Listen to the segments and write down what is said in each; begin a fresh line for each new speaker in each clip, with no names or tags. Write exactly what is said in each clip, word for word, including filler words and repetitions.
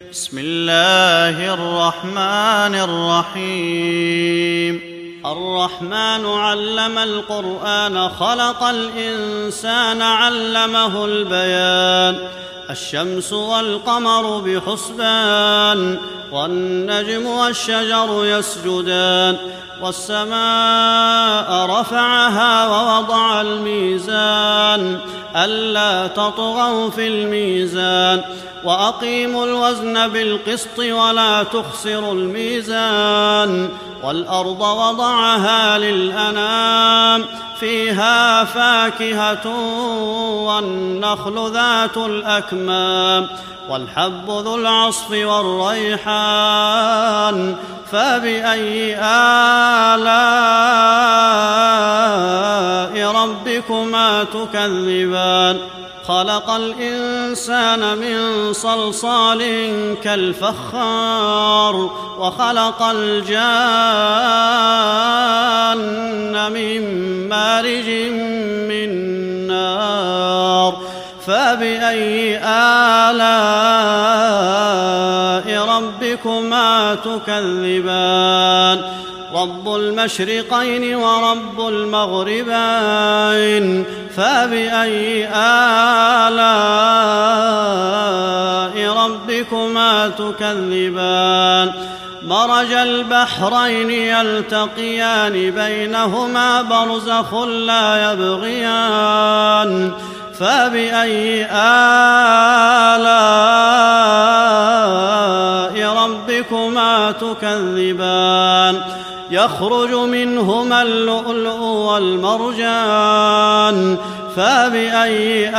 بسم الله الرحمن الرحيم. الرحمن علم القرآن، خلق الإنسان، علمه البيان. الشمس والقمر بحسبان، والنجم والشجر يسجدان. والسماء رفعها ووضع الميزان ألا تطغوا في الميزان، وأقيموا الوزن بالقسط ولا تخسروا الميزان. والأرض وضعها للأنام، فيها فاكهة والنخل ذات الأكمام، والحب ذو العصف والريحان. فبأي آلاء ربكما تكذبان؟ خلق الإنسان من صلصال كالفخار، وخلق الجان من مارج من نار. فبأي آلاء ربكما تكذبان؟ رب المشرقين ورب المغربين. فبأي آلاء ربكما تكذبان؟ مرج البحرين يلتقيان، بينهما برزخ لا يبغيان. فبأي آلاء ربكما تكذبان؟ يخرج منهما اللؤلؤ والمرجان. فبأي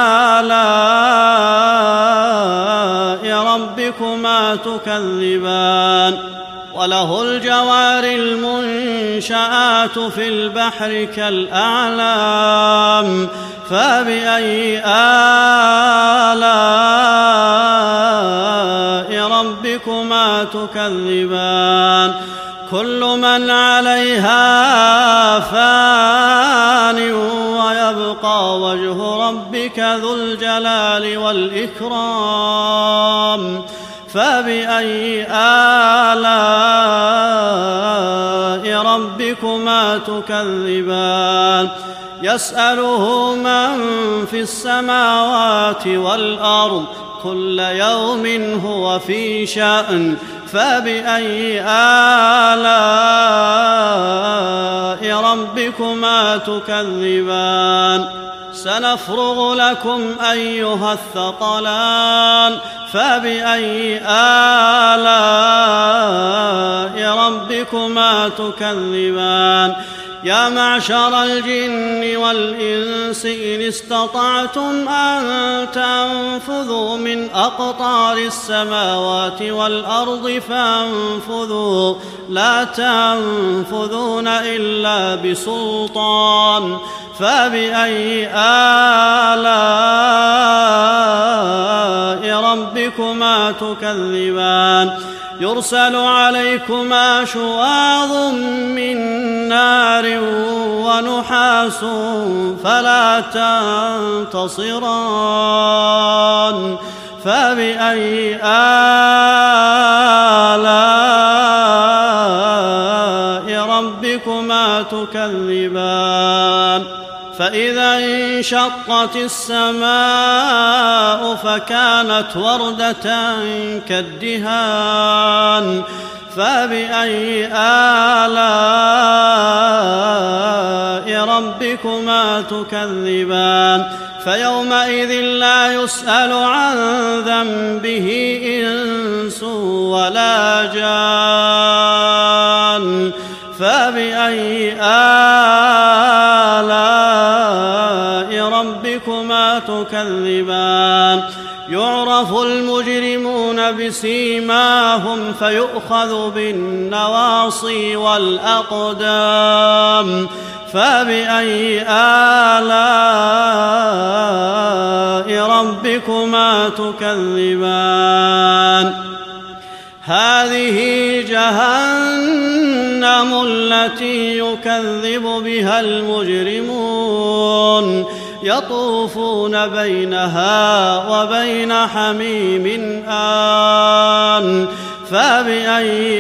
آلاء ربكما تكذبان؟ وله الجوار المنشآت في البحر كالأعلام. فبأي آلاء ربكما تكذبان؟ كل من عليها فان، ويبقى وجه ربك ذو الجلال والإكرام. فبأي آلاء ربكما تكذبان؟ يسأله من في السماوات والأرض، كل يوم هو في شأن. فبأي آلاء ربكما تكذبان؟ سنفرغ لكم أيها الثقلان. فبأي آلاء ربكما تكذبان؟ يا معشر الجن والإنس إن استطعتم أن تنفذوا من أقطار السماوات والأرض فانفذوا، لا تنفذون إلا بسلطان. فبأي آلاء ربكما تكذبان؟ يرسل عليكما شواظ من نار ونحاس فلا تنتصران. فبأي آلاء ربكما تكذبان؟ فإذا انشقت السماء فكانت وردة كالدهان. فبأي آلاء ربكما تكذبان؟ فيومئذ لا يسأل عن ذنبه إنس ولا جان. فبأي آلاء ربكما تكذبان؟ يعرف المجرمون بسيماهم فيؤخذ بالنواصي والأقدام. فبأي آلاء ربكما تكذبان؟ هذه جهنم التي يكذب بها المجرمون، يطوفون بينها وبين حميم آن فبأي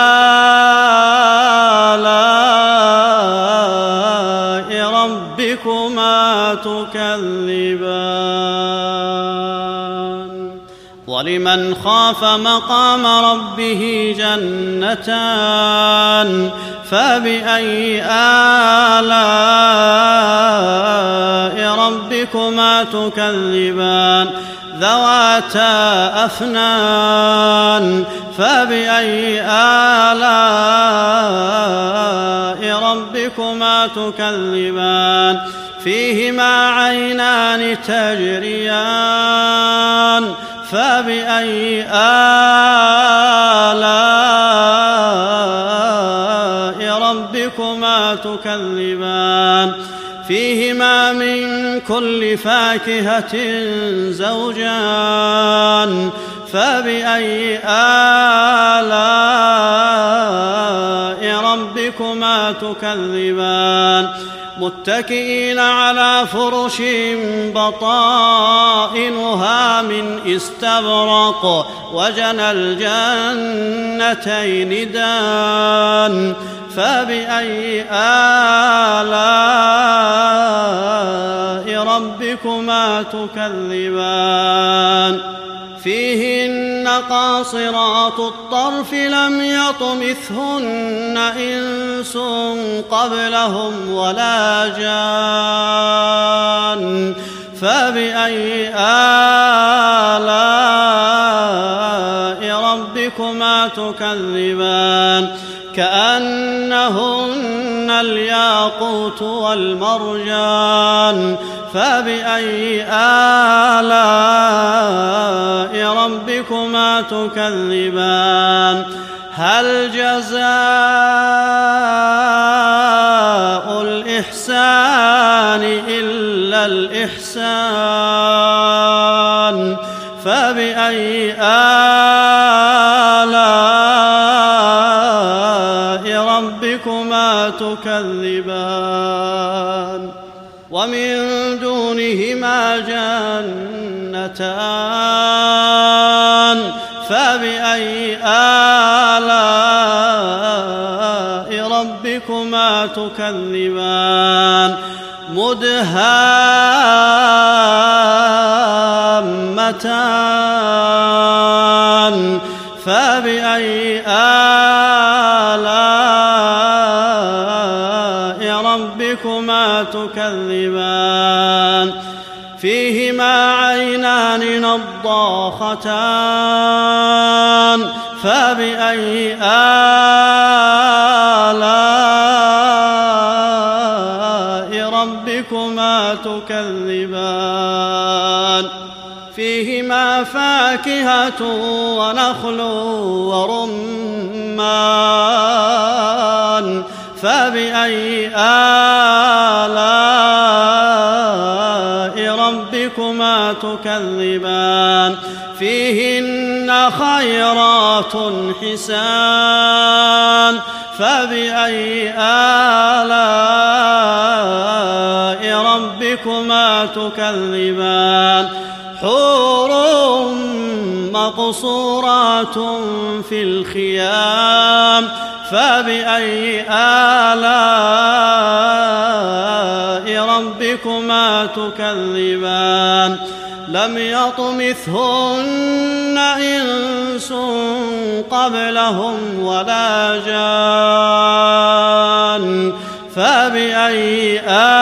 آلاء ربكما تكذبان ولمن خاف مقام ربه جنتان فبأي آلاء ربكما تكذبان ذواتا أفنان فبأي آلاء ربكما تكذبان فيهما عينان تجريان فبأي آلاء ربكما تكذبان فيهما من كل فاكهة زوجان فبأي آلاء ربكما تكذبان متكئين على فرش بطائنها من استبرق وجنى الجنتين دان فبأي آلاء ربكما تكذبان فيهن قاصرات الطرف لم يطمثهن إنس قبلهم ولا جان فبأي آلاء ربكما تكذبان كأنهن الياقوت والمرجان فبأي آلاء ربكما تكذبان هل جزاء الإحسان إلا الإحسان فبأي آلاء ربكما تكذبان ومن دونهما جنتان فبأي آلاء ربكما تكذبان مدهامتان فبأي آلاء ربكما تكذبان فيهما عينان نضاختان فبأي آلاء ربكما تكذبان فيهما فاكهة ونخل ورمان فبأي آلاء ربكما تكذبان فيهن خيرات حسان فبأي آلاء ربكما تكذبان حور مقصورات في الخيام فبأي آلاء ربكما تكذبان لم يطمثهن إنس قبلهم ولا جان فبأي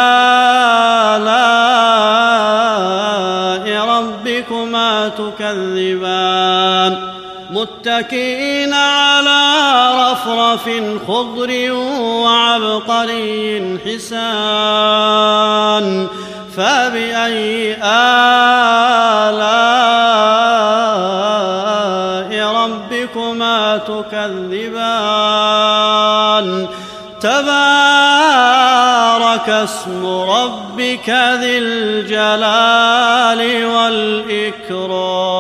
آلاء ربكما تكذبان متكئين على رفرف خضر وعبقري حسان فبأي آلاء ربكما تكذبان تبارك اسم ربك ذي الجلال والإكرام